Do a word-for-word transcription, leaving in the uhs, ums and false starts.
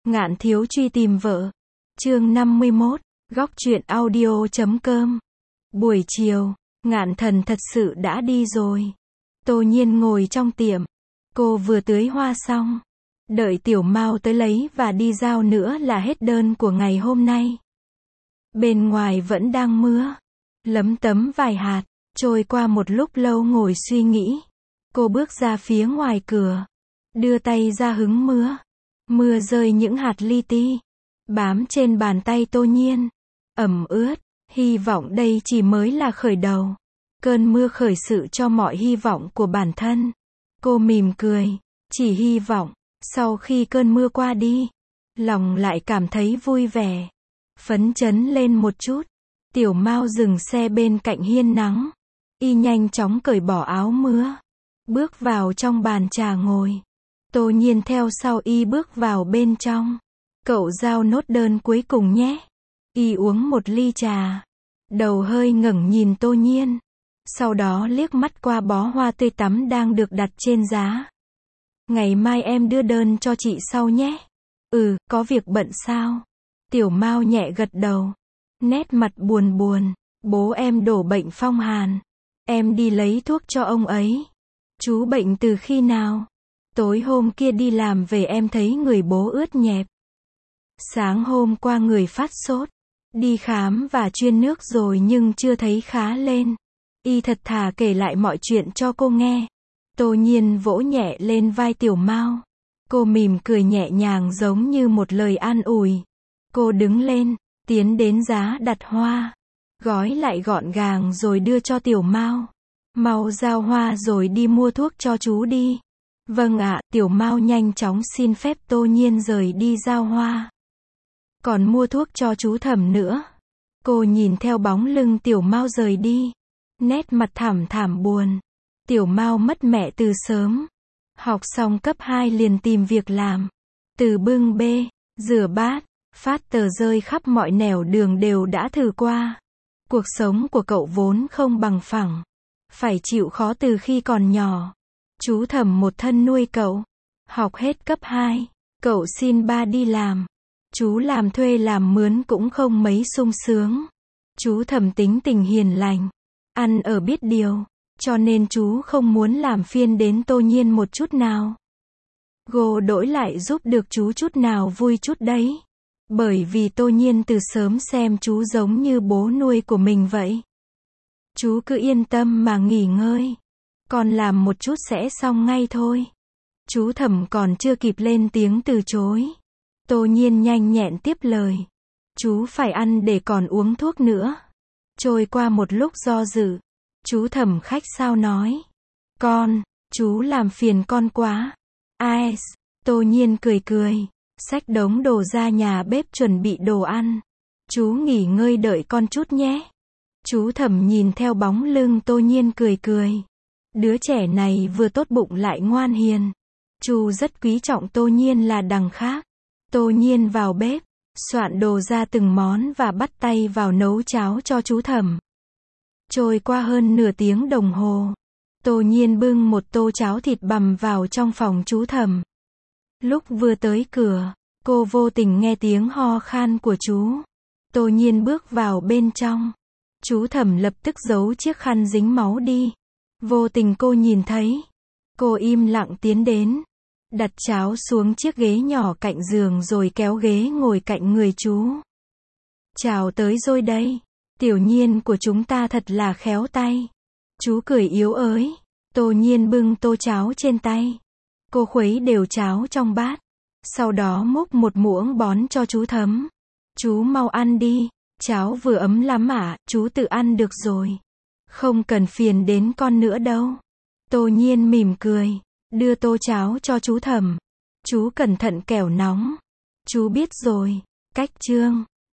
Ngạn thiếu truy tìm vợ. Chương năm mươi mốt, góc truyện audio chấm com. Buổi chiều, Ngạn thần thật sự đã đi rồi. Tô Nhiên ngồi trong tiệm. Cô vừa tưới hoa xong. Đợi Tiểu Mao tới lấy và đi giao nữa là hết đơn của ngày hôm nay. Bên ngoài vẫn đang mưa. Lấm tấm vài hạt. Trôi qua một lúc lâu ngồi suy nghĩ. Cô bước ra phía ngoài cửa. Đưa tay ra hứng mưa. Mưa rơi những hạt li ti. Bám trên bàn tay Tô Nhiên. Ẩm ướt. Hy vọng đây chỉ mới là khởi đầu. Cơn mưa khởi sự cho mọi hy vọng của bản thân. Cô mỉm cười. Chỉ hy vọng, sau khi cơn mưa qua đi, lòng lại cảm thấy vui vẻ. Phấn chấn lên một chút. Tiểu Mao dừng xe bên cạnh hiên nắng. Y nhanh chóng cởi bỏ áo mưa. Bước vào trong bàn trà ngồi. Tô Nhiên theo sau y bước vào bên trong. Cậu giao nốt đơn cuối cùng nhé. Y uống một ly trà. Đầu hơi ngẩng nhìn Tô Nhiên. Sau đó liếc mắt qua bó hoa tươi tắm đang được đặt trên giá. Ngày mai em đưa đơn cho chị sau nhé. Ừ, có việc bận sao? Tiểu Mao nhẹ gật đầu. Nét mặt buồn buồn. Bố em đổ bệnh phong hàn. Em đi lấy thuốc cho ông ấy. Chú bệnh từ khi nào? Tối hôm kia đi làm về em thấy người bố ướt nhẹp. Sáng hôm qua người phát sốt. Đi khám và chuyên nước rồi nhưng chưa thấy khá lên. Y thật thà kể lại mọi chuyện cho cô nghe. Tô Nhiên vỗ nhẹ lên vai Tiểu Mao. Cô mỉm cười nhẹ nhàng giống như một lời an ủi. Cô đứng lên, tiến đến giá đặt hoa. Gói lại gọn gàng rồi đưa cho Tiểu Mao. Mau giao hoa rồi đi mua thuốc cho chú đi. Vâng ạ, Tiểu Mao nhanh chóng xin phép Tô Nhiên rời đi giao hoa. Còn mua thuốc cho chú Thẩm nữa. Cô nhìn theo bóng lưng Tiểu Mao rời đi. Nét mặt thảm thảm buồn. Tiểu Mao mất mẹ từ sớm. Học xong cấp hai liền tìm việc làm. Từ bưng bê, rửa bát, phát tờ rơi khắp mọi nẻo đường đều đã thử qua. Cuộc sống của cậu vốn không bằng phẳng. Phải chịu khó từ khi còn nhỏ. Chú Thẩm một thân nuôi cậu. Học hết cấp hai, cậu xin ba đi làm. Chú làm thuê làm mướn cũng không mấy sung sướng. Chú Thẩm tính tình hiền lành. Ăn ở biết điều. Cho nên chú không muốn làm phiền đến Tô Nhiên một chút nào. Cô đổi lại giúp được chú chút nào vui chút đấy. Bởi vì Tô Nhiên từ sớm xem chú giống như bố nuôi của mình vậy. Chú cứ yên tâm mà nghỉ ngơi. Con làm một chút sẽ xong ngay thôi. Chú Thẩm còn chưa kịp lên tiếng từ chối. Tô Nhiên nhanh nhẹn tiếp lời. Chú phải ăn để còn uống thuốc nữa. Trôi qua một lúc do dự. Chú Thẩm khách sao nói. Con, chú làm phiền con quá. Ai, Tô Nhiên cười cười. Xách đống đồ ra nhà bếp chuẩn bị đồ ăn. Chú nghỉ ngơi đợi con chút nhé. Chú Thẩm nhìn theo bóng lưng Tô Nhiên cười cười. Đứa trẻ này vừa tốt bụng lại ngoan hiền. Chú rất quý trọng Tô Nhiên là đằng khác. Tô Nhiên vào bếp, soạn đồ ra từng món và bắt tay vào nấu cháo cho chú Thẩm. Trôi qua hơn nửa tiếng đồng hồ. Tô Nhiên bưng một tô cháo thịt bằm vào trong phòng chú Thẩm. Lúc vừa tới cửa, cô vô tình nghe tiếng ho khan của chú. Tô Nhiên bước vào bên trong. Chú Thẩm lập tức giấu chiếc khăn dính máu đi. Vô tình cô nhìn thấy. Cô im lặng tiến đến. Đặt cháo xuống chiếc ghế nhỏ cạnh giường rồi kéo ghế ngồi cạnh người chú. Chào tới rồi đây. Tiểu Nhiên của chúng ta thật là khéo tay. Chú cười yếu ớt. Tô Nhiên bưng tô cháo trên tay. Cô khuấy đều cháo trong bát. Sau đó múc một muỗng bón cho chú Thấm. Chú mau ăn đi. Cháo vừa ấm lắm ạ, chú tự ăn được rồi. Không cần phiền đến con nữa đâu. Tô Nhiên mỉm cười. Đưa tô cháo cho chú Thẩm. Chú cẩn thận kẻo nóng. Chú biết rồi. Cách chương